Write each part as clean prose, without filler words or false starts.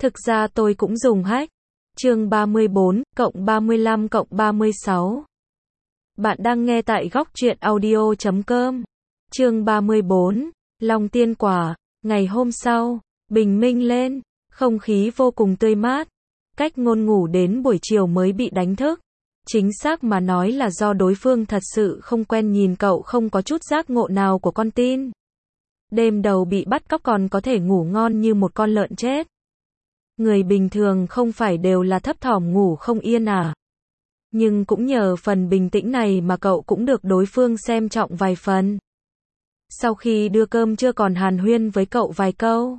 Thực ra tôi cũng dùng hack. Chương 34, cộng 35 cộng 36. Bạn đang nghe tại góc truyện audio.com. Chương 34, Long Tiên Quả. Ngày hôm sau, bình minh lên, không khí vô cùng tươi mát. Cách Ngôn ngủ đến buổi chiều mới bị đánh thức. Chính xác mà nói là do đối phương thật sự không quen nhìn cậu không có chút giác ngộ nào của con tin. Đêm đầu bị bắt cóc còn có thể ngủ ngon như một con lợn chết. Người bình thường không phải đều là thấp thỏm ngủ không yên à. Nhưng cũng nhờ phần bình tĩnh này mà cậu cũng được đối phương xem trọng vài phần. Sau khi đưa cơm trưa còn hàn huyên với cậu vài câu.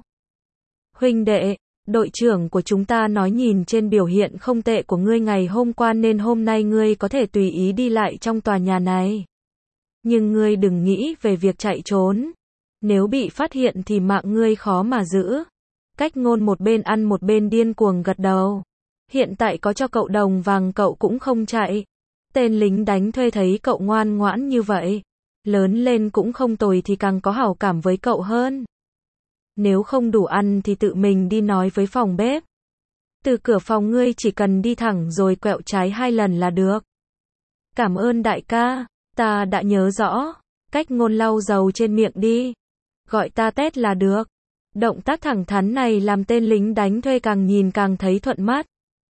Huynh đệ, đội trưởng của chúng ta nói nhìn trên biểu hiện không tệ của ngươi ngày hôm qua nên hôm nay ngươi có thể tùy ý đi lại trong tòa nhà này. Nhưng ngươi đừng nghĩ về việc chạy trốn. Nếu bị phát hiện thì mạng ngươi khó mà giữ. Cách Ngôn một bên ăn một bên điên cuồng gật đầu. Hiện tại có cho cậu đồng vàng cậu cũng không chạy. Tên lính đánh thuê thấy cậu ngoan ngoãn như vậy, lớn lên cũng không tồi thì càng có hảo cảm với cậu hơn. Nếu không đủ ăn thì tự mình đi nói với phòng bếp. Từ cửa phòng ngươi chỉ cần đi thẳng rồi quẹo trái 2 lần là được. Cảm ơn đại ca, ta đã nhớ rõ. Cách Ngôn lau dầu trên miệng đi. Gọi ta Tét là được. Động tác thẳng thắn này làm tên lính đánh thuê càng nhìn càng thấy thuận mắt.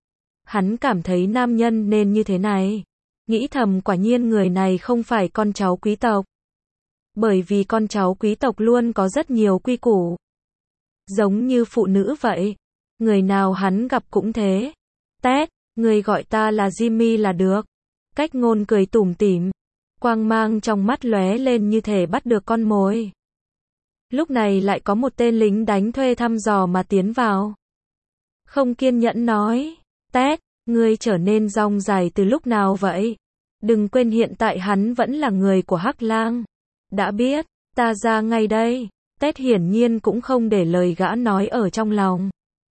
Hắn cảm thấy nam nhân nên như thế này. Nghĩ thầm quả nhiên người này không phải con cháu quý tộc. Bởi vì con cháu quý tộc luôn có rất nhiều quy củ. Giống như phụ nữ vậy. Người nào hắn gặp cũng thế. Tét, người gọi ta là Jimmy là được. Cách Ngôn cười tủm tỉm. Quang mang trong mắt lóe lên như thể bắt được con mồi. Lúc này lại có một tên lính đánh thuê thăm dò mà tiến vào. Không kiên nhẫn nói. Tét, ngươi trở nên rong dài từ lúc nào vậy? Đừng quên hiện tại hắn vẫn là người của Hắc Lang. Đã biết, ta ra ngay đây. Tét hiển nhiên cũng không để lời gã nói ở trong lòng.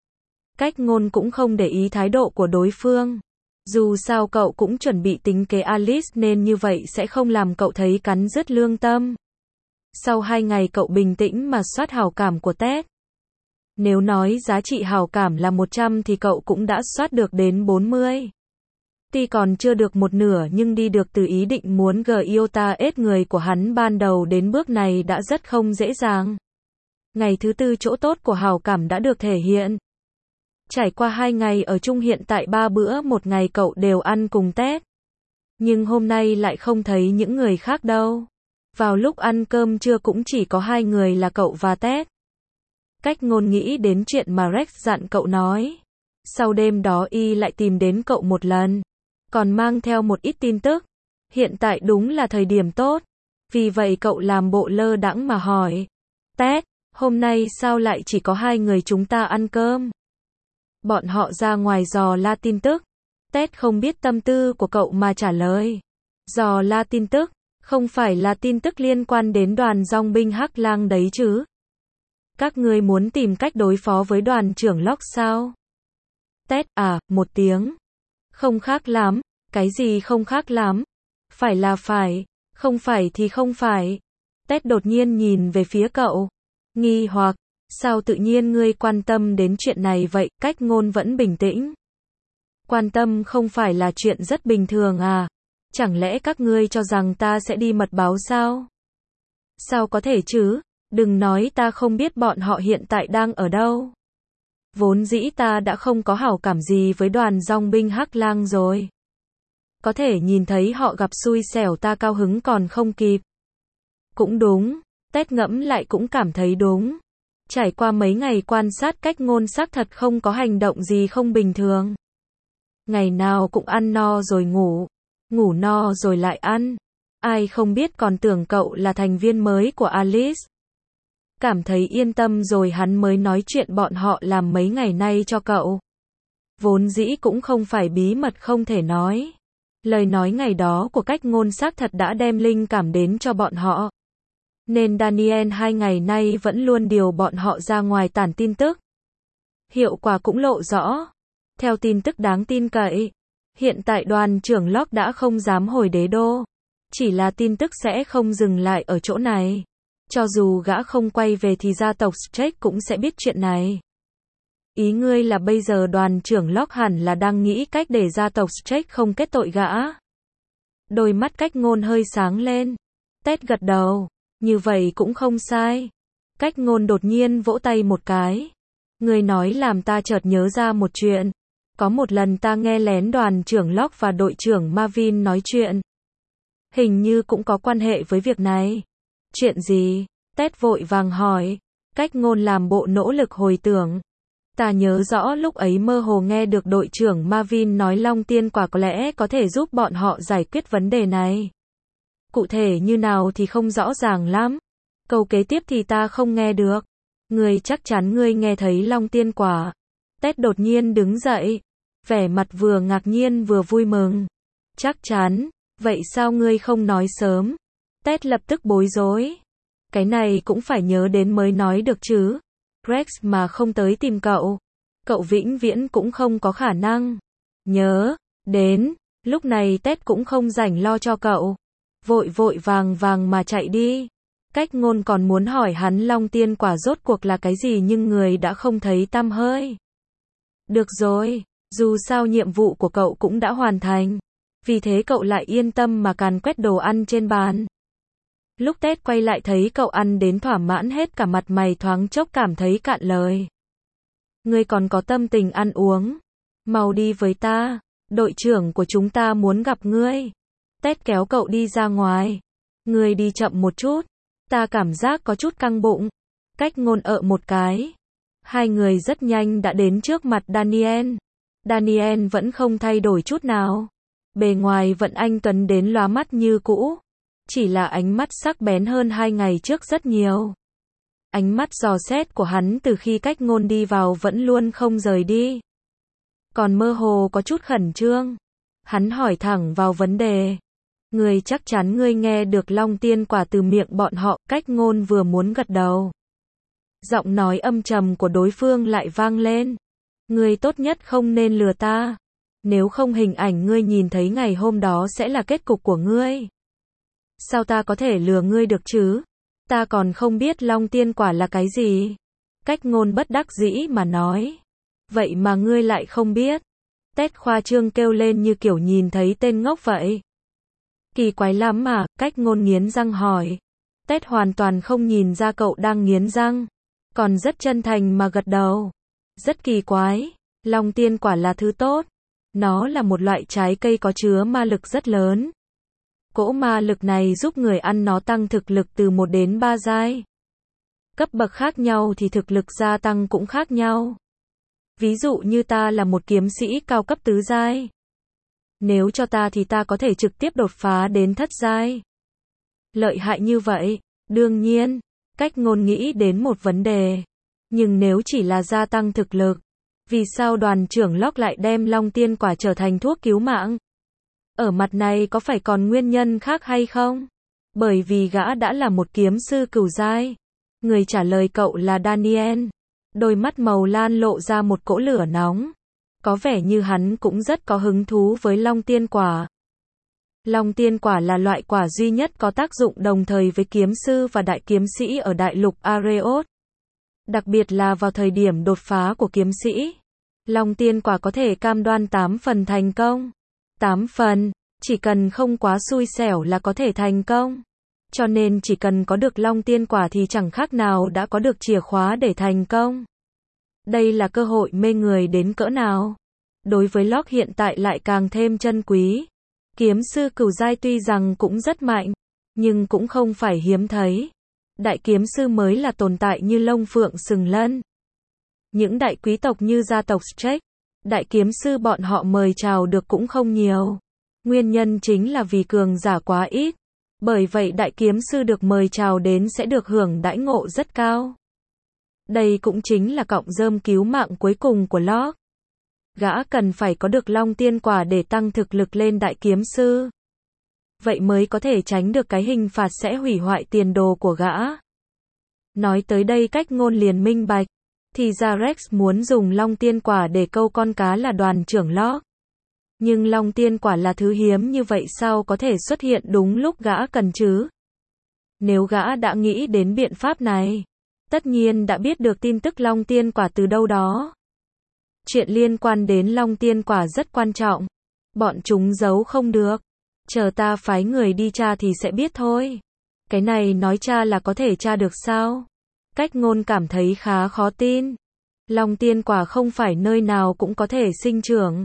Cách Ngôn cũng không để ý thái độ của đối phương. Dù sao cậu cũng chuẩn bị tính kế Alice nên như vậy sẽ không làm cậu thấy cắn rứt lương tâm. Sau 2 ngày cậu bình tĩnh mà soát hảo cảm của Tét. Nếu nói giá trị hảo cảm là 100 thì cậu cũng đã soát được đến 40. Tuy còn chưa được một nửa nhưng đi được từ ý định muốn Giota ết người của hắn ban đầu đến bước này đã rất không dễ dàng. Ngày thứ 4 chỗ tốt của hảo cảm đã được thể hiện. Trải qua 2 ngày ở chung hiện tại 3 bữa một ngày cậu đều ăn cùng Tét. Nhưng hôm nay lại không thấy những người khác đâu. Vào lúc ăn cơm trưa cũng chỉ có 2 người là cậu và Tét. Cách Ngôn nghĩ đến chuyện mà Rex dặn cậu nói. Sau đêm đó y lại tìm đến cậu một lần. Còn mang theo một ít tin tức. Hiện tại đúng là thời điểm tốt. Vì vậy cậu làm bộ lơ đãng mà hỏi. Tét, hôm nay sao lại chỉ có 2 người chúng ta ăn cơm? Bọn họ ra ngoài dò la tin tức. Tét không biết tâm tư của cậu mà trả lời. Dò la tin tức, không phải là tin tức liên quan đến đoàn dòng binh Hắc Lang đấy chứ? Các ngươi muốn tìm cách đối phó với đoàn trưởng Locke sao? Tét, một tiếng. Không khác lắm. Cái gì không khác lắm? Phải là phải, không phải thì không phải. Tét đột nhiên nhìn về phía cậu. Nghi hoặc, sao tự nhiên ngươi quan tâm đến chuyện này vậy? Cách Ngôn vẫn bình tĩnh. Quan tâm không phải là chuyện rất bình thường à? Chẳng lẽ các ngươi cho rằng ta sẽ đi mật báo sao? Sao có thể chứ? Đừng nói ta không biết bọn họ hiện tại đang ở đâu. Vốn dĩ ta đã không có hảo cảm gì với đoàn dòng binh Hắc Lang rồi. Có thể nhìn thấy họ gặp xui xẻo ta cao hứng còn không kịp. Cũng đúng, Tét ngẫm lại cũng cảm thấy đúng. Trải qua mấy ngày quan sát Cách Ngôn xác thật không có hành động gì không bình thường. Ngày nào cũng ăn no rồi ngủ, ngủ no rồi lại ăn. Ai không biết còn tưởng cậu là thành viên mới của Alice. Cảm thấy yên tâm rồi hắn mới nói chuyện bọn họ làm mấy ngày nay cho cậu. Vốn dĩ cũng không phải bí mật không thể nói. Lời nói ngày đó của Cách Ngôn xác thật đã đem linh cảm đến cho bọn họ. Nên Daniel 2 ngày nay vẫn luôn điều bọn họ ra ngoài tản tin tức. Hiệu quả cũng lộ rõ. Theo tin tức đáng tin cậy, hiện tại đoàn trưởng Locke đã không dám hồi đế đô. Chỉ là tin tức sẽ không dừng lại ở chỗ này. Cho dù gã không quay về thì gia tộc Strake cũng sẽ biết chuyện này. Ý ngươi là bây giờ đoàn trưởng Locke hẳn là đang nghĩ cách để gia tộc Stark không kết tội gã. Đôi mắt Cách Ngôn hơi sáng lên. Ted gật đầu. Như vậy cũng không sai. Cách Ngôn đột nhiên vỗ tay một cái. Ngươi nói làm ta chợt nhớ ra một chuyện. Có một lần ta nghe lén đoàn trưởng Locke và đội trưởng Marvin nói chuyện. Hình như cũng có quan hệ với việc này. Chuyện gì? Ted vội vàng hỏi. Cách Ngôn làm bộ nỗ lực hồi tưởng. Ta nhớ rõ lúc ấy mơ hồ nghe được đội trưởng Marvin nói Long Tiên Quả có lẽ có thể giúp bọn họ giải quyết vấn đề này. Cụ thể như nào thì không rõ ràng lắm. Câu kế tiếp thì ta không nghe được. Ngươi chắc chắn ngươi nghe thấy Long Tiên Quả. Ted đột nhiên đứng dậy. Vẻ mặt vừa ngạc nhiên vừa vui mừng. Chắc chắn. Vậy sao ngươi không nói sớm? Ted lập tức bối rối. Cái này cũng phải nhớ đến mới nói được chứ. Rex mà không tới tìm cậu. Cậu vĩnh viễn cũng không có khả năng. Nhớ. Đến. Lúc này Ted cũng không rảnh lo cho cậu. Vội vội vàng vàng mà chạy đi. Cách Ngôn còn muốn hỏi hắn Long Tiên Quả rốt cuộc là cái gì nhưng người đã không thấy tăm hơi. Được rồi. Dù sao nhiệm vụ của cậu cũng đã hoàn thành. Vì thế cậu lại yên tâm mà càn quét đồ ăn trên bàn. Lúc Ted quay lại thấy cậu ăn đến thỏa mãn hết cả mặt mày thoáng chốc cảm thấy cạn lời. Ngươi còn có tâm tình ăn uống. Mau đi với ta. Đội trưởng của chúng ta muốn gặp ngươi. Ted kéo cậu đi ra ngoài. Ngươi đi chậm một chút. Ta cảm giác có chút căng bụng. Cách Ngôn một cái. Hai người rất nhanh đã đến trước mặt Daniel. Daniel vẫn không thay đổi chút nào. Bề ngoài vẫn anh tuấn đến lóa mắt như cũ. Chỉ là ánh mắt sắc bén hơn 2 ngày trước rất nhiều. Ánh mắt dò xét của hắn từ khi Cách Ngôn đi vào vẫn luôn không rời đi. Còn mơ hồ có chút khẩn trương. Hắn hỏi thẳng vào vấn đề. Ngươi chắc chắn ngươi nghe được Long Tiên Quả từ miệng bọn họ. Cách Ngôn vừa muốn gật đầu. Giọng nói âm trầm của đối phương lại vang lên. Ngươi tốt nhất không nên lừa ta. Nếu không hình ảnh ngươi nhìn thấy ngày hôm đó sẽ là kết cục của ngươi. Sao ta có thể lừa ngươi được chứ? Ta còn không biết Long Tiên Quả là cái gì. Cách Ngôn bất đắc dĩ mà nói. Vậy mà ngươi lại không biết. Ted khoa trương kêu lên như kiểu nhìn thấy tên ngốc vậy. Kỳ quái lắm mà, Cách Ngôn nghiến răng hỏi. Ted hoàn toàn không nhìn ra cậu đang nghiến răng. Còn rất chân thành mà gật đầu. Rất kỳ quái. Long Tiên Quả là thứ tốt. Nó là một loại trái cây có chứa ma lực rất lớn. Cỗ ma lực này giúp người ăn nó tăng thực lực từ 1 đến 3 giai. Cấp bậc khác nhau thì thực lực gia tăng cũng khác nhau. Ví dụ như ta là một kiếm sĩ cao cấp tứ giai. Nếu cho ta thì ta có thể trực tiếp đột phá đến thất giai. Lợi hại như vậy, đương nhiên, Cách Ngôn nghĩ đến một vấn đề. Nhưng nếu chỉ là gia tăng thực lực, vì sao đoàn trưởng Locke lại đem Long Tiên Quả trở thành thuốc cứu mạng? Ở mặt này có phải còn nguyên nhân khác hay không? Bởi vì gã đã là một kiếm sư cửu giai. Người trả lời cậu là Daniel. Đôi mắt màu lan lộ ra một cỗ lửa nóng. Có vẻ như hắn cũng rất có hứng thú với Long Tiên Quả. Long Tiên Quả là loại quả duy nhất có tác dụng đồng thời với kiếm sư và đại kiếm sĩ ở đại lục Areos. Đặc biệt là vào thời điểm đột phá của kiếm sĩ. Long Tiên Quả có thể cam đoan 8 phần thành công. 8 phần, chỉ cần không quá xui xẻo là có thể thành công. Cho nên chỉ cần có được Long Tiên Quả thì chẳng khác nào đã có được chìa khóa để thành công. Đây là cơ hội mê người đến cỡ nào. Đối với Locke hiện tại lại càng thêm chân quý. Kiếm sư cửu giai tuy rằng cũng rất mạnh, nhưng cũng không phải hiếm thấy. Đại kiếm sư mới là tồn tại như lông phượng sừng lân. Những đại quý tộc như gia tộc Stark, đại kiếm sư bọn họ mời chào được cũng không nhiều. Nguyên nhân chính là vì cường giả quá ít. Bởi vậy đại kiếm sư được mời chào đến sẽ được hưởng đãi ngộ rất cao. Đây cũng chính là cọng rơm cứu mạng cuối cùng của Locke. Gã cần phải có được Long Tiên Quả để tăng thực lực lên đại kiếm sư. Vậy mới có thể tránh được cái hình phạt sẽ hủy hoại tiền đồ của gã. Nói tới đây Cách Ngôn liền minh bạch. Thì ra Rex muốn dùng Long Tiên Quả để câu con cá là đoàn trưởng Locke. Nhưng Long Tiên Quả là thứ hiếm như vậy sao có thể xuất hiện đúng lúc gã cần chứ? Nếu gã đã nghĩ đến biện pháp này, tất nhiên đã biết được tin tức Long Tiên Quả từ đâu đó. Chuyện liên quan đến Long Tiên Quả rất quan trọng. Bọn chúng giấu không được. Chờ ta phái người đi tra thì sẽ biết thôi. Cái này nói tra là có thể tra được sao? Cách Ngôn cảm thấy khá khó tin. Long Tiên Quả không phải nơi nào cũng có thể sinh trưởng.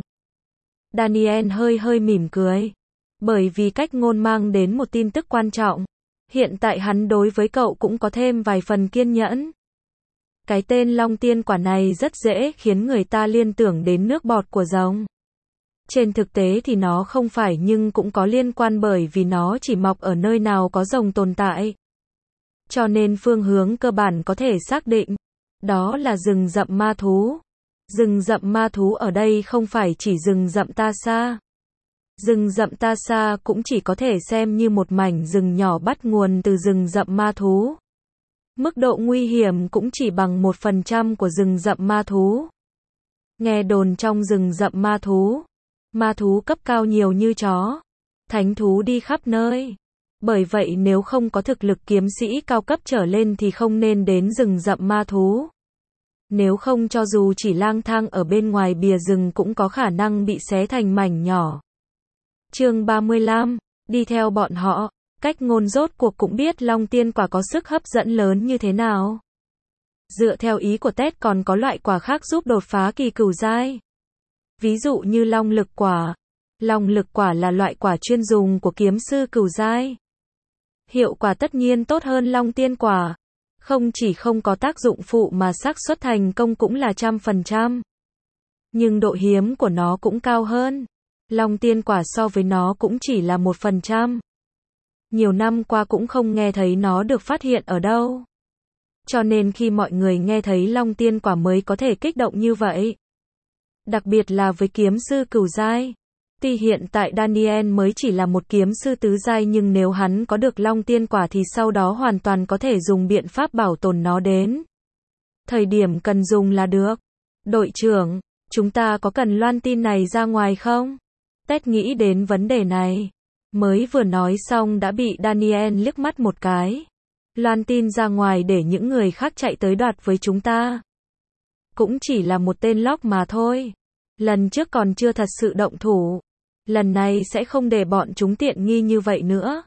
Daniel hơi mỉm cười. Bởi vì Cách Ngôn mang đến một tin tức quan trọng. Hiện tại hắn đối với cậu cũng có thêm vài phần kiên nhẫn. Cái tên Long Tiên Quả này rất dễ khiến người ta liên tưởng đến nước bọt của rồng. Trên thực tế thì nó không phải, nhưng cũng có liên quan bởi vì nó chỉ mọc ở nơi nào có rồng tồn tại. Cho nên phương hướng cơ bản có thể xác định. Đó là rừng rậm ma thú. Rừng rậm ma thú ở đây không phải chỉ rừng rậm Ta Sa. Rừng rậm Ta Sa cũng chỉ có thể xem như một mảnh rừng nhỏ bắt nguồn từ rừng rậm ma thú. Mức độ nguy hiểm cũng chỉ bằng 1% của rừng rậm ma thú. Nghe đồn trong rừng rậm ma thú cấp cao nhiều như chó, thánh thú đi khắp nơi. Bởi vậy nếu không có thực lực kiếm sĩ cao cấp trở lên thì không nên đến rừng rậm ma thú. Nếu không cho dù chỉ lang thang ở bên ngoài bìa rừng cũng có khả năng bị xé thành mảnh nhỏ. Chương 35, đi theo bọn họ. Cách Ngôn rốt cuộc cũng biết Long Tiên Quả có sức hấp dẫn lớn như thế nào. Dựa theo ý của Ted còn có loại quả khác giúp đột phá kỳ cửu giai. Ví dụ như Long Lực Quả. Long Lực Quả là loại quả chuyên dùng của kiếm sư cửu giai. Hiệu quả tất nhiên tốt hơn Long Tiên Quả. Không chỉ không có tác dụng phụ mà xác suất thành công cũng là 100%. Nhưng độ hiếm của nó cũng cao hơn. Long Tiên Quả so với nó cũng chỉ là 1%. Nhiều năm qua cũng không nghe thấy nó được phát hiện ở đâu. Cho nên khi mọi người nghe thấy Long Tiên Quả mới có thể kích động như vậy. Đặc biệt là với kiếm sư cửu giai. Tuy hiện tại Daniel mới chỉ là một kiếm sư tứ giai nhưng nếu hắn có được Long Tiên Quả thì sau đó hoàn toàn có thể dùng biện pháp bảo tồn nó đến thời điểm cần dùng là được. Đội trưởng, chúng ta có cần loan tin này ra ngoài không? Ted nghĩ đến vấn đề này. Mới vừa nói xong đã bị Daniel liếc mắt một cái. Loan tin ra ngoài để những người khác chạy tới đoạt với chúng ta. Cũng chỉ là một tên lóc mà thôi. Lần trước còn chưa thật sự động thủ. Lần này sẽ không để bọn chúng tiện nghi như vậy nữa.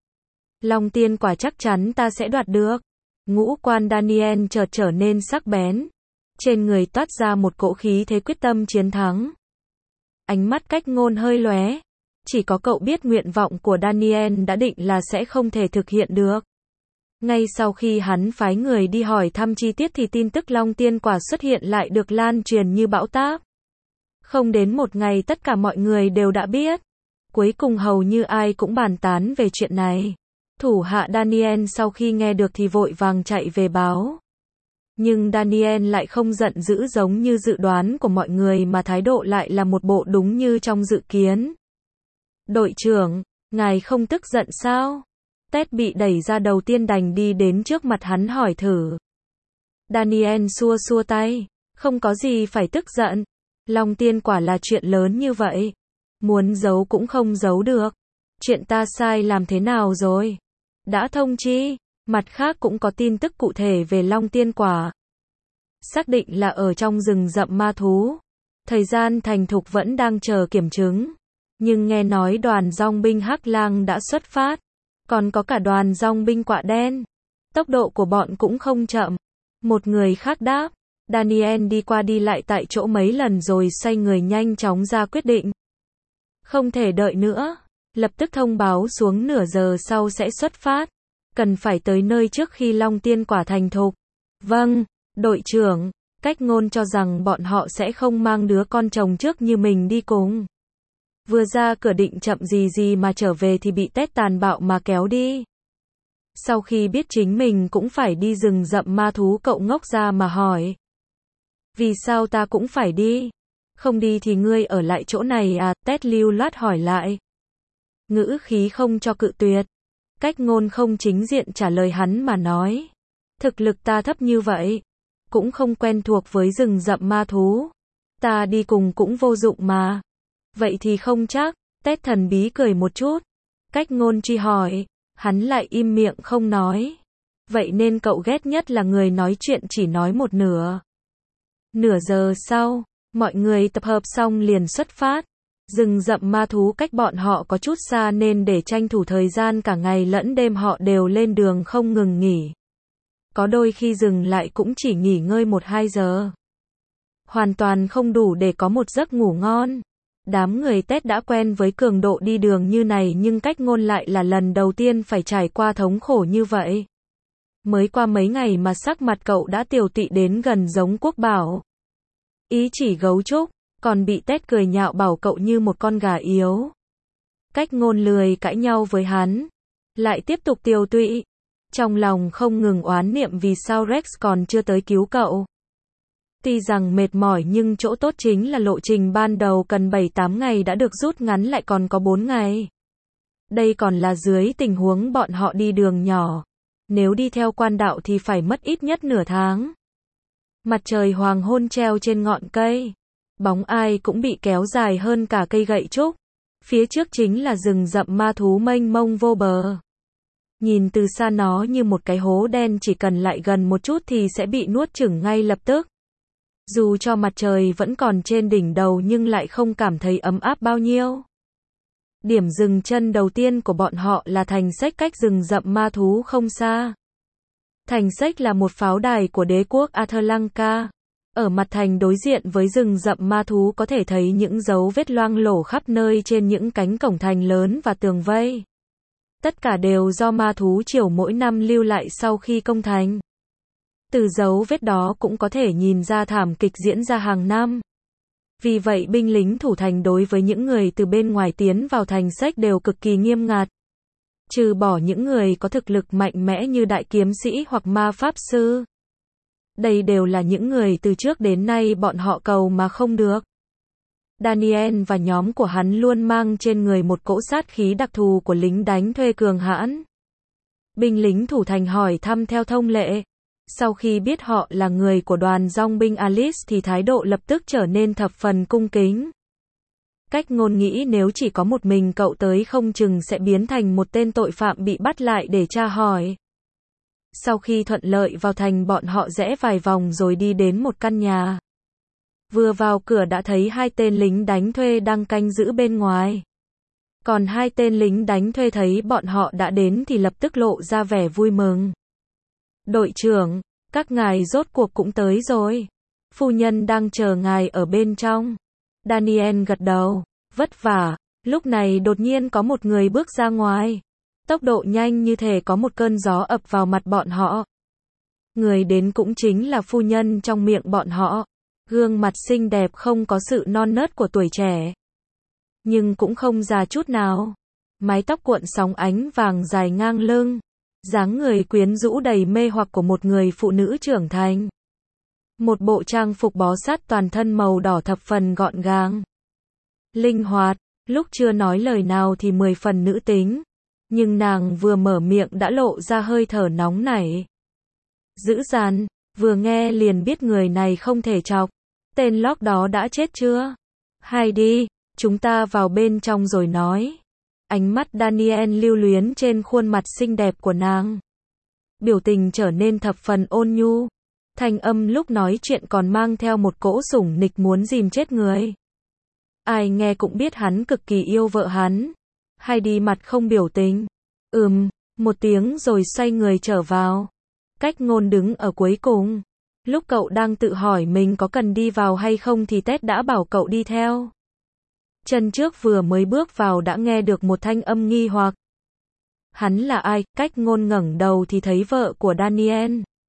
Long Tiên Quả chắc chắn ta sẽ đoạt được. Ngũ quan Daniel chợt trở nên sắc bén. Trên người toát ra một cỗ khí thế quyết tâm chiến thắng. Ánh mắt Cách Ngôn hơi lóe. Chỉ có cậu biết nguyện vọng của Daniel đã định là sẽ không thể thực hiện được. Ngay sau khi hắn phái người đi hỏi thăm chi tiết thì tin tức Long Tiên Quả xuất hiện lại được lan truyền như bão táp. Không đến một ngày tất cả mọi người đều đã biết. Cuối cùng hầu như ai cũng bàn tán về chuyện này. Thủ hạ Daniel sau khi nghe được thì vội vàng chạy về báo. Nhưng Daniel lại không giận dữ giống như dự đoán của mọi người mà thái độ lại là một bộ đúng như trong dự kiến. Đội trưởng, ngài không tức giận sao? Ted bị đẩy ra đầu tiên đành đi đến trước mặt hắn hỏi thử. Daniel xua xua tay. Không có gì phải tức giận. Long Tiên Quả là chuyện lớn như vậy. Muốn giấu cũng không giấu được. Chuyện ta sai làm thế nào rồi? Đã thông chi. Mặt khác cũng có tin tức cụ thể về Long Tiên Quả. Xác định là ở trong rừng rậm ma thú. Thời gian thành thục vẫn đang chờ kiểm chứng. Nhưng nghe nói đoàn dòng binh Hắc Lang đã xuất phát. Còn có cả đoàn dòng binh Quạ Đen. Tốc độ của bọn cũng không chậm. Một người khác đáp. Daniel đi qua đi lại tại chỗ mấy lần rồi xoay người nhanh chóng ra quyết định. Không thể đợi nữa. Lập tức thông báo xuống nửa giờ sau sẽ xuất phát. Cần phải tới nơi trước khi Long Tiên Quả thành thục. Vâng, đội trưởng. Cách Ngôn cho rằng bọn họ sẽ không mang đứa con chồng trước như mình đi cùng. Vừa ra cửa định chậm gì mà trở về thì bị Ted tàn bạo mà kéo đi. Sau khi biết chính mình cũng phải đi rừng rậm ma thú cậu ngốc ra mà hỏi. Vì sao ta cũng phải đi? Không đi thì ngươi ở lại chỗ này à? Ted lưu loát hỏi lại. Ngữ khí không cho cự tuyệt. Cách Ngôn không chính diện trả lời hắn mà nói. Thực lực ta thấp như vậy. Cũng không quen thuộc với rừng rậm ma thú. Ta đi cùng cũng vô dụng mà. Vậy thì không chắc. Ted thần bí cười một chút. Cách Ngôn truy hỏi. Hắn lại im miệng không nói. Vậy nên cậu ghét nhất là người nói chuyện chỉ nói một nửa. Nửa giờ sau, Mọi người tập hợp xong liền xuất phát. Rừng rậm ma thú cách bọn họ có chút xa nên để tranh thủ thời gian cả ngày lẫn đêm họ đều lên đường không ngừng nghỉ. Có đôi khi dừng lại cũng chỉ nghỉ ngơi 1-2 giờ. Hoàn toàn không đủ để có một giấc ngủ ngon. Đám người Ted đã quen với cường độ đi đường như này nhưng Cách Ngôn lại là lần đầu tiên phải trải qua thống khổ như vậy. Mới qua mấy ngày mà sắc mặt cậu đã tiều tụy đến gần giống Quốc Bảo. Ý chỉ gấu trúc, còn bị Ted cười nhạo bảo cậu như một con gà yếu. Cách Ngôn lười cãi nhau với hắn, lại tiếp tục tiều tụy. Trong lòng không ngừng oán niệm vì sao Rex còn chưa tới cứu cậu. Tuy rằng mệt mỏi nhưng chỗ tốt chính là lộ trình ban đầu cần 7-8 ngày đã được rút ngắn lại còn có 4 ngày. Đây còn là dưới tình huống bọn họ đi đường nhỏ. Nếu đi theo quan đạo thì phải mất ít nhất nửa tháng. Mặt trời hoàng hôn treo trên ngọn cây. Bóng ai cũng bị kéo dài hơn cả cây gậy trúc. Phía trước chính là rừng rậm ma thú mênh mông vô bờ. Nhìn từ xa nó như một cái hố đen, chỉ cần lại gần một chút thì sẽ bị nuốt chửng ngay lập tức. Dù cho mặt trời vẫn còn trên đỉnh đầu nhưng lại không cảm thấy ấm áp bao nhiêu. Điểm dừng chân đầu tiên của bọn họ là thành Sách cách rừng rậm ma thú không xa. Thành Sách là một pháo đài của đế quốc Athlanka. Ở mặt thành đối diện với rừng rậm ma thú có thể thấy những dấu vết loang lổ khắp nơi trên những cánh cổng thành lớn và tường vây. Tất cả đều do ma thú triều mỗi năm lưu lại sau khi công thành. Từ dấu vết đó cũng có thể nhìn ra thảm kịch diễn ra hàng năm. Vì vậy binh lính thủ thành đối với những người từ bên ngoài tiến vào thành Sách đều cực kỳ nghiêm ngặt. Trừ bỏ những người có thực lực mạnh mẽ như đại kiếm sĩ hoặc ma pháp sư. Đây đều là những người từ trước đến nay bọn họ cầu mà không được. Daniel và nhóm của hắn luôn mang trên người một cỗ sát khí đặc thù của lính đánh thuê cường hãn. Binh lính thủ thành hỏi thăm theo thông lệ. Sau khi biết họ là người của đoàn dong binh Alice thì thái độ lập tức trở nên thập phần cung kính. Cách Ngôn nghĩ nếu chỉ có một mình cậu tới không chừng sẽ biến thành một tên tội phạm bị bắt lại để tra hỏi. Sau khi thuận lợi vào thành bọn họ rẽ vài vòng rồi đi đến một căn nhà. Vừa vào cửa đã thấy 2 tên lính đánh thuê đang canh giữ bên ngoài. Còn 2 tên lính đánh thuê thấy bọn họ đã đến thì lập tức lộ ra vẻ vui mừng. Đội trưởng, các ngài rốt cuộc cũng tới rồi. Phu nhân đang chờ ngài ở bên trong. Daniel gật đầu, vất vả. Lúc này đột nhiên có một người bước ra ngoài. Tốc độ nhanh như thể có một cơn gió ập vào mặt bọn họ. Người đến cũng chính là phu nhân trong miệng bọn họ. Gương mặt xinh đẹp không có sự non nớt của tuổi trẻ. Nhưng cũng không già chút nào. Mái tóc cuộn sóng ánh vàng dài ngang lưng. Dáng người quyến rũ đầy mê hoặc của một người phụ nữ trưởng thành. Một bộ trang phục bó sát toàn thân màu đỏ thập phần gọn gàng. Linh hoạt, lúc chưa nói lời nào thì 10 phần nữ tính. Nhưng nàng vừa mở miệng đã lộ ra hơi thở nóng nảy. Dữ dằn, vừa nghe liền biết người này không thể chọc. Tên lóc đó đã chết chưa? Hay đi, chúng ta vào bên trong rồi nói. Ánh mắt Daniel lưu luyến trên khuôn mặt xinh đẹp của nàng. Biểu tình trở nên thập phần ôn nhu. Thanh âm lúc nói chuyện còn mang theo một cỗ sủng nịch muốn dìm chết người. Ai nghe cũng biết hắn cực kỳ yêu vợ hắn. Hay đi mặt không biểu tình. Một tiếng rồi xoay người trở vào. Cách Ngôn đứng ở cuối cùng. Lúc cậu đang tự hỏi mình có cần đi vào hay không thì Ted đã bảo cậu đi theo. Chân trước vừa mới bước vào đã nghe được một thanh âm nghi hoặc. Hắn là ai? Cách Ngôn ngẩng đầu thì thấy vợ của Daniel.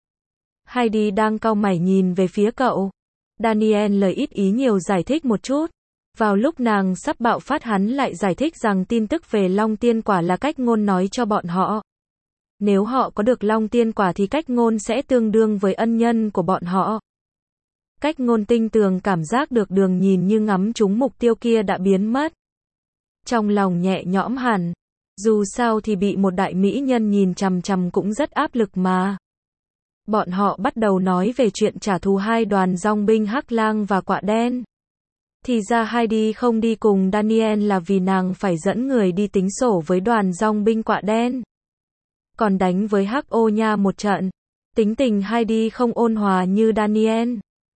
Heidi đang cau mày nhìn về phía cậu. Daniel lời ít ý nhiều giải thích một chút. Vào lúc nàng sắp bạo phát hắn lại giải thích rằng tin tức về Long Tiên Quả là Cách Ngôn nói cho bọn họ. Nếu họ có được Long Tiên Quả thì Cách Ngôn sẽ tương đương với ân nhân của bọn họ. Cách Ngôn tinh tường cảm giác được đường nhìn như ngắm trúng mục tiêu kia đã biến mất. Trong lòng nhẹ nhõm hẳn. Dù sao thì bị một đại mỹ nhân nhìn chằm chằm cũng rất áp lực mà. Bọn họ bắt đầu nói về chuyện trả thù 2 đoàn dong binh Hắc Lang và Quạ Đen. Thì ra Heidi không đi cùng Daniel là vì nàng phải dẫn người đi tính sổ với đoàn dong binh Quạ Đen. Còn đánh với Hắc Ô Nha một trận. Tính tình Heidi không ôn hòa như Daniel.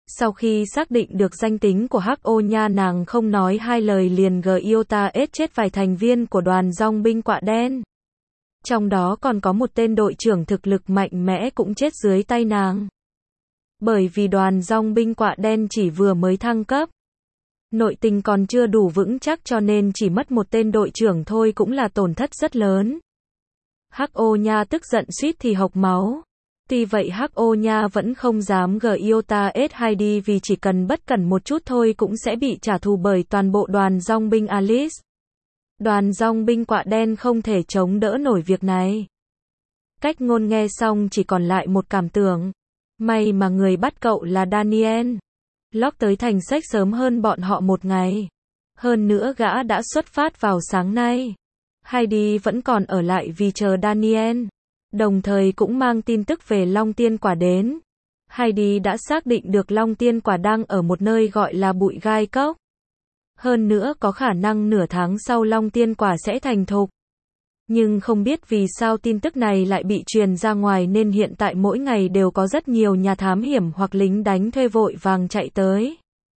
Sau khi xác định được danh tính của Hắc Ô Nha, nàng không nói hai lời liền giết chết vài thành viên của đoàn dòng binh quạ đen. Trong đó còn có một tên đội trưởng thực lực mạnh mẽ cũng chết dưới tay nàng. Bởi vì đoàn dòng binh quạ đen chỉ vừa mới thăng cấp. Nội tình còn chưa đủ vững chắc cho nên chỉ mất một tên đội trưởng thôi cũng là tổn thất rất lớn. Hắc Ô Nha tức giận suýt thì hộc máu. Tuy vậy Hắc Ô Nha vẫn không dám giết Heidi vì chỉ cần bất cẩn một chút thôi cũng sẽ bị trả thù bởi toàn bộ đoàn dòng binh Alice. Đoàn dòng binh quạ đen không thể chống đỡ nổi việc này. Cách Ngôn nghe xong chỉ còn lại một cảm tưởng. May mà người bắt cậu là Daniel. Locke tới thành sách sớm hơn bọn họ một ngày. Hơn nữa gã đã xuất phát vào sáng nay. Heidi vẫn còn ở lại vì chờ Daniel. Đồng thời cũng mang tin tức về Long Tiên Quả đến. Heidi đã xác định được Long Tiên Quả đang ở một nơi gọi là Bụi Gai Cốc. Hơn nữa có khả năng nửa tháng sau Long Tiên Quả sẽ thành thục. Nhưng không biết vì sao tin tức này lại bị truyền ra ngoài nên hiện tại mỗi ngày đều có rất nhiều nhà thám hiểm hoặc lính đánh thuê vội vàng chạy tới.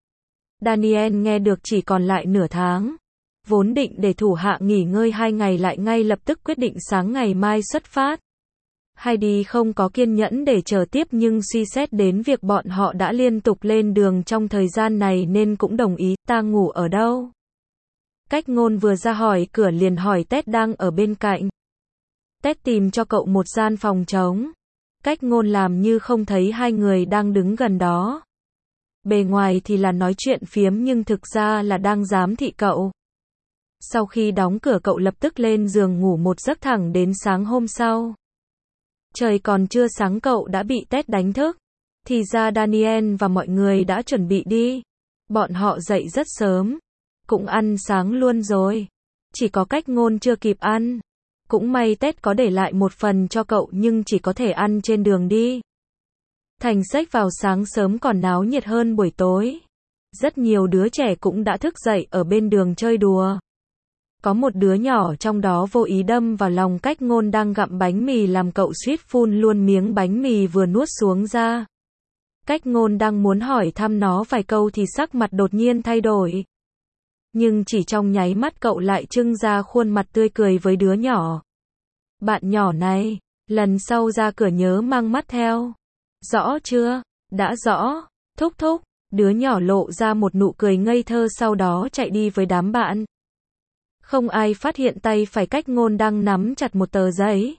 Daniel nghe được chỉ còn lại nửa tháng. Vốn định để thủ hạ nghỉ ngơi 2 ngày lại ngay lập tức quyết định sáng ngày mai xuất phát. Heidi không có kiên nhẫn để chờ tiếp nhưng suy xét đến việc bọn họ đã liên tục lên đường trong thời gian này nên cũng đồng ý. Ta ngủ ở đâu? Cách Ngôn vừa ra hỏi cửa liền hỏi Ted đang ở bên cạnh. Ted tìm cho cậu một gian phòng trống. Cách Ngôn làm như không thấy hai người đang đứng gần đó. Bề ngoài thì là nói chuyện phiếm nhưng thực ra là đang giám thị cậu. Sau khi đóng cửa cậu lập tức lên giường ngủ một giấc thẳng đến sáng hôm sau. Trời còn chưa sáng cậu đã bị Ted đánh thức. Thì ra Daniel và mọi người đã chuẩn bị đi. Bọn họ dậy rất sớm. Cũng ăn sáng luôn rồi. Chỉ có Cách Ngôn chưa kịp ăn. Cũng may Ted có để lại một phần cho cậu nhưng chỉ có thể ăn trên đường đi. Thành sách vào sáng sớm còn náo nhiệt hơn buổi tối. Rất nhiều đứa trẻ cũng đã thức dậy ở bên đường chơi đùa. Có một đứa nhỏ trong đó vô ý đâm vào lòng Cách Ngôn đang gặm bánh mì làm cậu suýt phun luôn miếng bánh mì vừa nuốt xuống ra. Cách Ngôn đang muốn hỏi thăm nó vài câu thì sắc mặt đột nhiên thay đổi. Nhưng chỉ trong nháy mắt cậu lại trưng ra khuôn mặt tươi cười với đứa nhỏ. Bạn nhỏ này, lần sau ra cửa nhớ mang mắt theo. Rõ chưa? Đã rõ. Thúc thúc, đứa nhỏ lộ ra một nụ cười ngây thơ sau đó chạy đi với đám bạn. Không ai phát hiện tay phải Cách Ngôn đang nắm chặt một tờ giấy.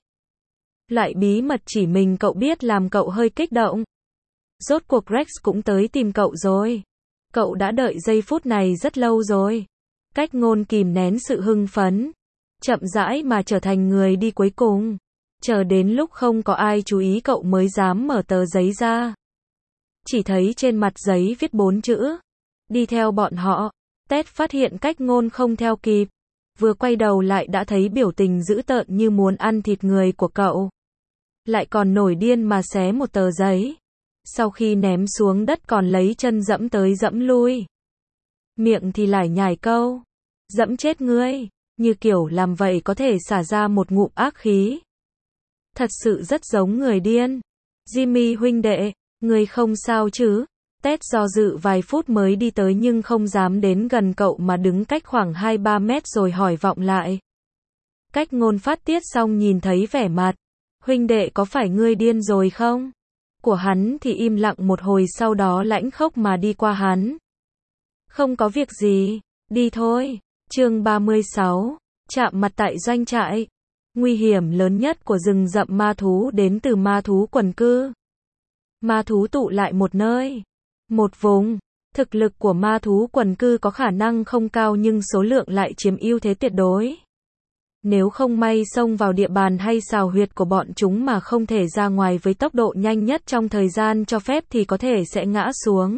Lại bí mật chỉ mình cậu biết làm cậu hơi kích động. Rốt cuộc Rex cũng tới tìm cậu rồi. Cậu đã đợi giây phút này rất lâu rồi. Cách Ngôn kìm nén sự hưng phấn. Chậm rãi mà trở thành người đi cuối cùng. Chờ đến lúc không có ai chú ý cậu mới dám mở tờ giấy ra. Chỉ thấy trên mặt giấy viết 4 chữ. Đi theo bọn họ. Ted phát hiện Cách Ngôn không theo kịp. Vừa quay đầu lại đã thấy biểu tình dữ tợn như muốn ăn thịt người của cậu. Lại còn nổi điên mà xé một tờ giấy. Sau khi ném xuống đất còn lấy chân dẫm tới dẫm lui. Miệng thì lải nhải câu. Dẫm chết ngươi. Như kiểu làm vậy có thể xả ra một ngụm ác khí. Thật sự rất giống người điên. Jimmy huynh đệ, ngươi không sao chứ? Ted do dự vài phút mới đi tới nhưng không dám đến gần cậu mà đứng cách khoảng 2-3 mét rồi hỏi vọng lại. Cách Ngôn phát tiết xong nhìn thấy vẻ mặt. Huynh đệ có phải ngươi điên rồi không? Của hắn thì im lặng một hồi sau đó lãnh khốc mà đi qua hắn. Không có việc gì, đi thôi. Chương 36, chạm mặt tại doanh trại. Nguy hiểm lớn nhất của rừng rậm ma thú đến từ ma thú quần cư. Ma thú tụ lại một nơi. Một vùng. Thực lực của ma thú quần cư có khả năng không cao nhưng số lượng lại chiếm ưu thế tuyệt đối. Nếu không may xông vào địa bàn hay xào huyệt của bọn chúng mà không thể ra ngoài với tốc độ nhanh nhất trong thời gian cho phép thì có thể sẽ ngã xuống.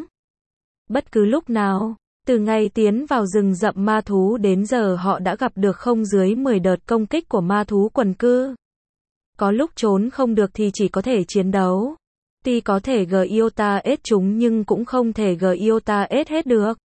Bất cứ lúc nào, từ ngày tiến vào rừng rậm ma thú đến giờ họ đã gặp được không dưới 10 đợt công kích của ma thú quần cư. Có lúc trốn không được thì chỉ có thể chiến đấu. Tuy có thể giết chúng nhưng cũng không thể giết hết được.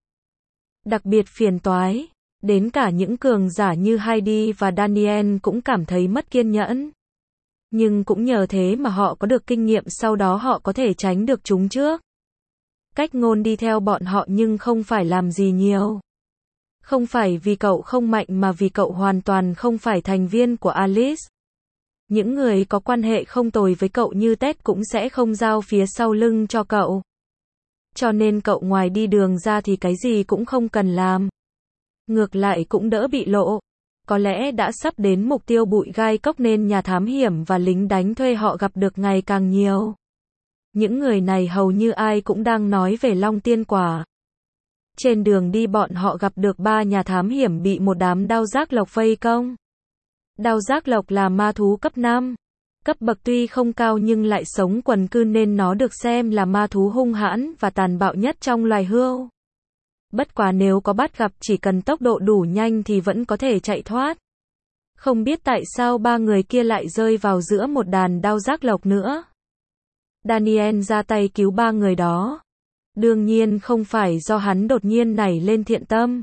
Đặc biệt phiền toái. Đến cả những cường giả như Heidi và Daniel cũng cảm thấy mất kiên nhẫn. Nhưng cũng nhờ thế mà họ có được kinh nghiệm sau đó họ có thể tránh được chúng trước. Cách ngôn đi theo bọn họ nhưng không phải làm gì nhiều. Không phải vì cậu không mạnh mà vì cậu hoàn toàn không phải thành viên của Alice. Những người có quan hệ không tồi với cậu như Ted cũng sẽ không giao phía sau lưng cho cậu. Cho nên cậu ngoài đi đường ra thì cái gì cũng không cần làm. Ngược lại cũng đỡ bị lộ. Có lẽ đã sắp đến mục tiêu bụi gai cốc nên nhà thám hiểm và lính đánh thuê họ gặp được ngày càng nhiều. Những người này hầu như ai cũng đang nói về Long Tiên Quả. Trên đường đi bọn họ gặp được 3 nhà thám hiểm bị một đám đao giác lộc vây công. Đao giác lộc là ma thú cấp 5. Cấp bậc tuy không cao nhưng lại sống quần cư nên nó được xem là ma thú hung hãn và tàn bạo nhất trong loài hươu. Bất quá nếu có bắt gặp chỉ cần tốc độ đủ nhanh thì vẫn có thể chạy thoát. Không biết tại sao 3 người kia lại rơi vào giữa một đàn đao giác lộc nữa. Daniel ra tay cứu 3 người đó. Đương nhiên không phải do hắn đột nhiên nảy lên thiện tâm.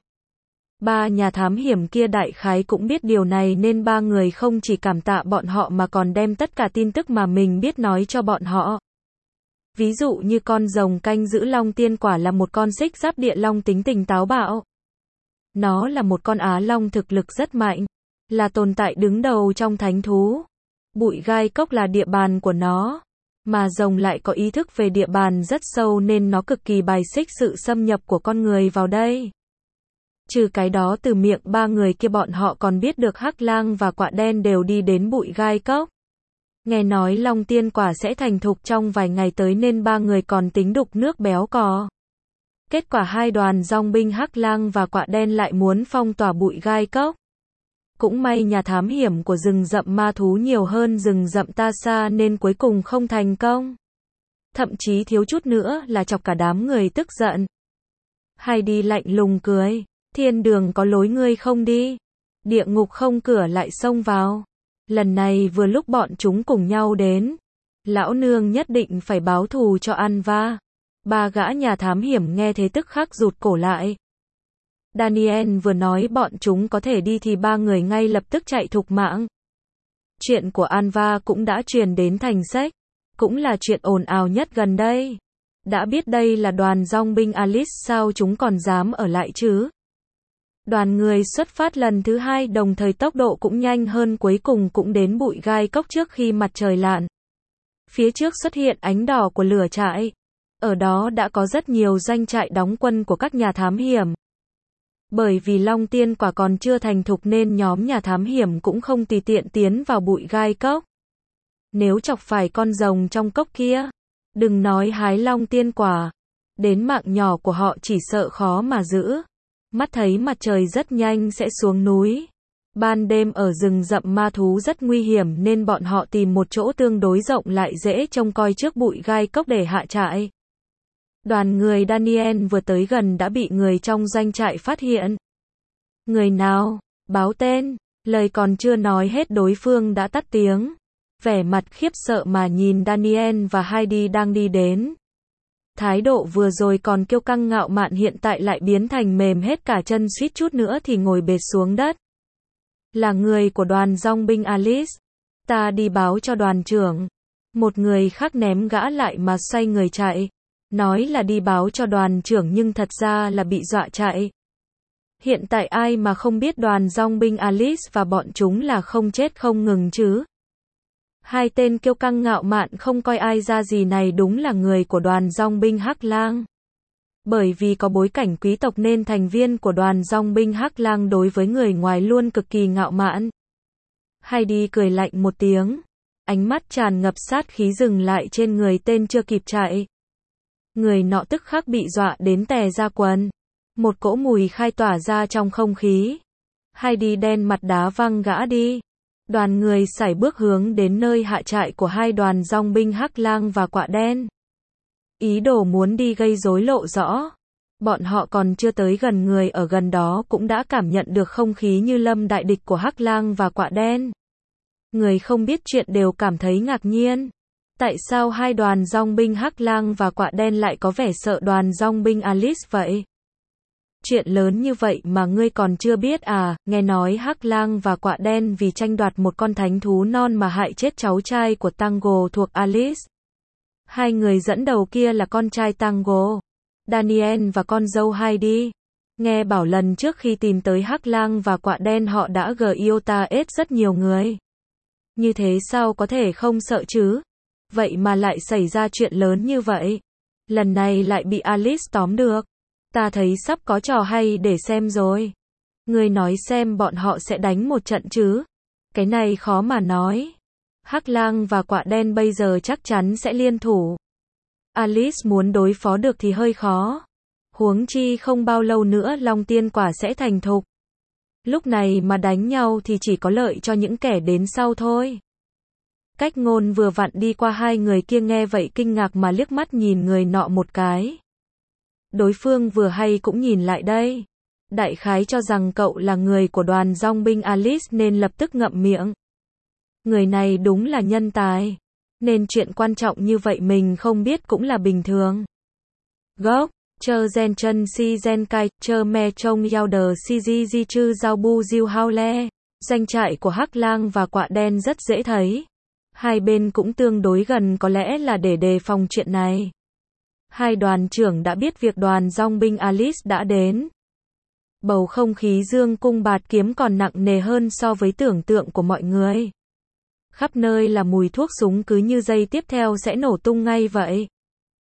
3 nhà thám hiểm kia đại khái cũng biết điều này nên 3 người không chỉ cảm tạ bọn họ mà còn đem tất cả tin tức mà mình biết nói cho bọn họ. Ví dụ như con rồng canh giữ Long Tiên Quả là một con xích giáp địa long tính tình táo bạo. Nó là một con á long thực lực rất mạnh, là tồn tại đứng đầu trong thánh thú. Bụi gai cốc là địa bàn của nó, mà rồng lại có ý thức về địa bàn rất sâu nên nó cực kỳ bài xích sự xâm nhập của con người vào đây. Trừ cái đó từ miệng 3 người kia bọn họ còn biết được Hắc Lang và Quạ Đen đều đi đến bụi gai cốc. Nghe nói Long Tiên Quả sẽ thành thục trong vài ngày tới nên 3 người còn tính đục nước béo cò. Kết quả 2 đoàn dòng binh Hắc Lang và Quạ Đen lại muốn phong tỏa bụi gai cốc. Cũng may nhà thám hiểm của rừng rậm ma thú nhiều hơn rừng rậm ta xa nên cuối cùng không thành công. Thậm chí thiếu chút nữa là chọc cả đám người tức giận. Heidi lạnh lùng cười. Thiên đường có lối ngươi không đi. Địa ngục không cửa lại xông vào. Lần này vừa lúc bọn chúng cùng nhau đến. Lão nương nhất định phải báo thù cho Anva. 3 gã nhà thám hiểm nghe thế tức khắc rụt cổ lại. Daniel vừa nói bọn chúng có thể đi thì 3 người ngay lập tức chạy thục mạng. Chuyện của Anva cũng đã truyền đến thành sách. Cũng là chuyện ồn ào nhất gần đây. Đã biết đây là đoàn dòng binh Alice sao chúng còn dám ở lại chứ? Đoàn người xuất phát lần thứ 2 đồng thời tốc độ cũng nhanh hơn cuối cùng cũng đến bụi gai cốc trước khi mặt trời lặn. Phía trước xuất hiện ánh đỏ của lửa trại. Ở đó đã có rất nhiều doanh trại đóng quân của các nhà thám hiểm. Bởi vì Long Tiên Quả còn chưa thành thục nên nhóm nhà thám hiểm cũng không tùy tiện tiến vào bụi gai cốc. Nếu chọc phải con rồng trong cốc kia, đừng nói hái Long Tiên Quả, đến mạng nhỏ của họ chỉ sợ khó mà giữ. Mắt thấy mặt trời rất nhanh sẽ xuống núi. Ban đêm ở rừng rậm ma thú rất nguy hiểm nên bọn họ tìm một chỗ tương đối rộng lại dễ trông coi trước bụi gai cốc để hạ trại. Đoàn người Daniel vừa tới gần đã bị người trong doanh trại phát hiện. Người nào? Báo tên. Lời còn chưa nói hết đối phương đã tắt tiếng. Vẻ mặt khiếp sợ mà nhìn Daniel và Heidi đang đi đến. Thái độ vừa rồi còn kiêu căng ngạo mạn hiện tại lại biến thành mềm hết cả chân suýt chút nữa thì ngồi bệt xuống đất. Là người của đoàn dòng binh Alice. Ta đi báo cho đoàn trưởng. Một người khác ném gã lại mà xoay người chạy. Nói là đi báo cho đoàn trưởng nhưng thật ra là bị dọa chạy. Hiện tại ai mà không biết đoàn dòng binh Alice và bọn chúng là không chết không ngừng chứ. 2 tên kiêu căng ngạo mạn không coi ai ra gì này đúng là người của đoàn dòng binh Hắc Lang. Bởi vì có bối cảnh quý tộc nên thành viên của đoàn dòng binh Hắc Lang đối với người ngoài luôn cực kỳ ngạo mạn. Heidi cười lạnh một tiếng. Ánh mắt tràn ngập sát khí dừng lại trên người tên chưa kịp chạy. Người nọ tức khắc bị dọa đến tè ra quần. Một cỗ mùi khai tỏa ra trong không khí. Heidi đen mặt đá văng gã đi. Đoàn người sải bước hướng đến nơi hạ trại của 2 đoàn dòng binh Hắc Lang và Quạ Đen. Ý đồ muốn đi gây rối lộ rõ. Bọn họ còn chưa tới gần người ở gần đó cũng đã cảm nhận được không khí như lâm đại địch của Hắc Lang và Quạ Đen. Người không biết chuyện đều cảm thấy ngạc nhiên. Tại sao 2 đoàn dòng binh Hắc Lang và Quạ Đen lại có vẻ sợ đoàn dòng binh Alice vậy? Chuyện lớn như vậy mà ngươi còn chưa biết à? Nghe nói Hắc Lang và Quạ Đen vì tranh đoạt một con thánh thú non mà hại chết cháu trai của Tango thuộc Alice. 2 người dẫn đầu kia là con trai Tango. Daniel và con dâu Heidi. Nghe bảo lần trước khi tìm tới Hắc Lang và Quạ Đen họ đã GIOTA rất nhiều người. Như thế sao có thể không sợ chứ? Vậy mà lại xảy ra chuyện lớn như vậy. Lần này lại bị Alice tóm được. Ta thấy sắp có trò hay để xem rồi. Ngươi nói xem bọn họ sẽ đánh một trận chứ? Cái này khó mà nói. Hắc Lang và Quạ Đen bây giờ chắc chắn sẽ liên thủ. Alice muốn đối phó được thì hơi khó. Huống chi không bao lâu nữa Long Tiên Quả sẽ thành thục. Lúc này mà đánh nhau thì chỉ có lợi cho những kẻ đến sau thôi. Cách Ngôn vừa vặn đi qua hai người kia nghe vậy kinh ngạc mà liếc mắt nhìn người nọ một cái. Đối phương vừa hay cũng nhìn lại đây. Đại khái cho rằng cậu là người của đoàn dong binh Alice nên lập tức ngậm miệng. Người này đúng là nhân tài. Nên chuyện quan trọng như vậy mình không biết cũng là bình thường. Gốc, chơ gen chân si gen kai, chơ me trông yao đờ si di di chư giao bu diêu hao le. Doanh trại của Hắc Lang và Quạ Đen rất dễ thấy. Hai bên cũng tương đối gần có lẽ là để đề phòng chuyện này. Hai đoàn trưởng đã biết việc đoàn dong binh Alice đã đến. Bầu không khí dương cung bạt kiếm còn nặng nề hơn so với tưởng tượng của mọi người. Khắp nơi là mùi thuốc súng cứ như giây tiếp theo sẽ nổ tung ngay vậy.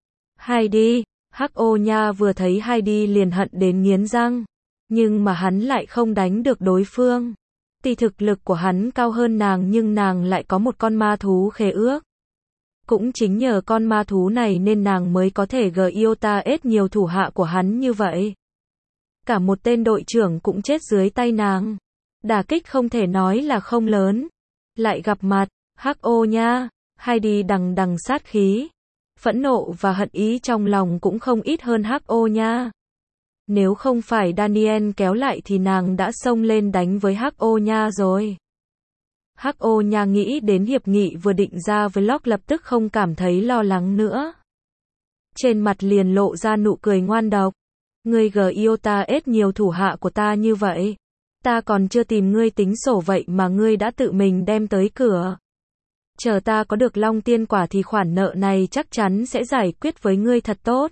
Heidi, H.O. Nha vừa thấy Heidi liền hận đến nghiến răng. Nhưng mà hắn lại không đánh được đối phương. Tuy thực lực của hắn cao hơn nàng nhưng nàng lại có một con ma thú khế ước. Cũng chính nhờ con ma thú này nên nàng mới có thể GIOTA nhiều thủ hạ của hắn như vậy. Cả một tên đội trưởng cũng chết dưới tay nàng. Đả kích không thể nói là không lớn. Lại gặp mặt, H.O. Nha, Heidi đằng đằng sát khí. Phẫn nộ và hận ý trong lòng cũng không ít hơn H.O. Nha. Nếu không phải Daniel kéo lại thì nàng đã xông lên đánh với H.O. Nha rồi. H.O. Nha nghĩ đến hiệp nghị vừa định ra với Locke lập tức không cảm thấy lo lắng nữa. Trên mặt liền lộ ra nụ cười ngoan độc. Ngươi GIOTA nhiều thủ hạ của ta như vậy. Ta còn chưa tìm ngươi tính sổ vậy mà ngươi đã tự mình đem tới cửa. Chờ ta có được Long Tiên Quả thì khoản nợ này chắc chắn sẽ giải quyết với ngươi thật tốt.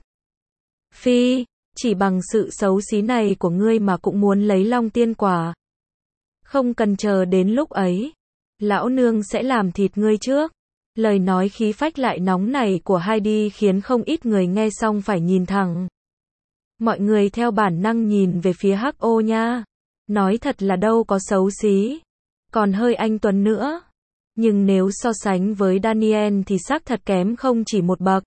Phi, chỉ bằng sự xấu xí này của ngươi mà cũng muốn lấy Long Tiên Quả. Không cần chờ đến lúc ấy. Lão nương sẽ làm thịt ngươi trước. Lời nói khí phách lại nóng này của Heidi khiến không ít người nghe xong phải nhìn thẳng. Mọi người theo bản năng nhìn về phía H.O. Nha. Nói thật là đâu có xấu xí. Còn hơi anh tuấn nữa. Nhưng nếu so sánh với Daniel thì xác thật kém không chỉ một bậc.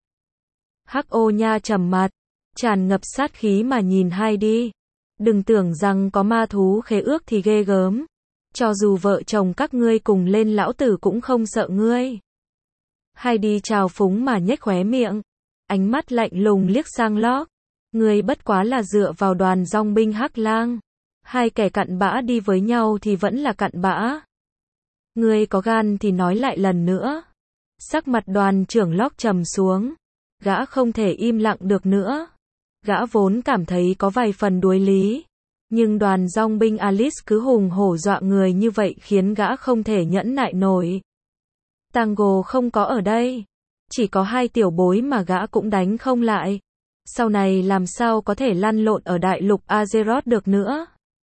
H.O. Nha trầm mặt. Tràn ngập sát khí mà nhìn Heidi. Đừng tưởng rằng có ma thú khế ước thì ghê gớm. Cho dù vợ chồng các ngươi cùng lên lão tử cũng không sợ ngươi. Heidi trào phúng mà nhếch khóe miệng. Ánh mắt lạnh lùng liếc sang Locke. Ngươi bất quá là dựa vào đoàn dong binh Hắc Lang. Hai kẻ cặn bã đi với nhau thì vẫn là cặn bã. Ngươi có gan thì nói lại lần nữa. Sắc mặt đoàn trưởng Locke trầm xuống. Gã không thể im lặng được nữa. Gã vốn cảm thấy có vài phần đuối lý. Nhưng đoàn dong binh Alice cứ hùng hổ dọa người như vậy khiến gã không thể nhẫn nại nổi. Tango không có ở đây. Chỉ có hai tiểu bối mà gã cũng đánh không lại. Sau này làm sao có thể lăn lộn ở đại lục Azeroth được nữa.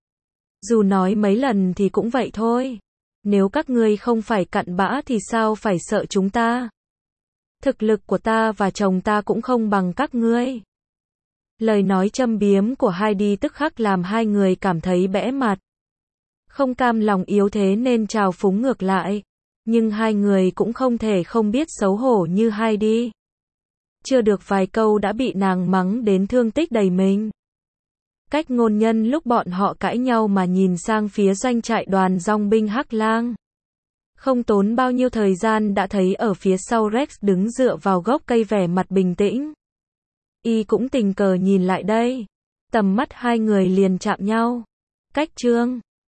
Dù nói mấy lần thì cũng vậy thôi. Nếu các ngươi không phải cặn bã thì sao phải sợ chúng ta. Thực lực của ta và chồng ta cũng không bằng các ngươi. Lời nói châm biếm của Heidi tức khắc làm hai người cảm thấy bẽ mặt. Không cam lòng yếu thế nên trào phúng ngược lại. Nhưng hai người cũng không thể không biết xấu hổ như Heidi. Chưa được vài câu đã bị nàng mắng đến thương tích đầy mình. Cách Ngôn nhân lúc bọn họ cãi nhau mà nhìn sang phía doanh trại đoàn dong binh Hắc Lang. Không tốn bao nhiêu thời gian đã thấy ở phía sau Rex đứng dựa vào gốc cây vẻ mặt bình tĩnh. Y cũng tình cờ nhìn lại đây. Tầm mắt hai người liền chạm nhau. Cách chương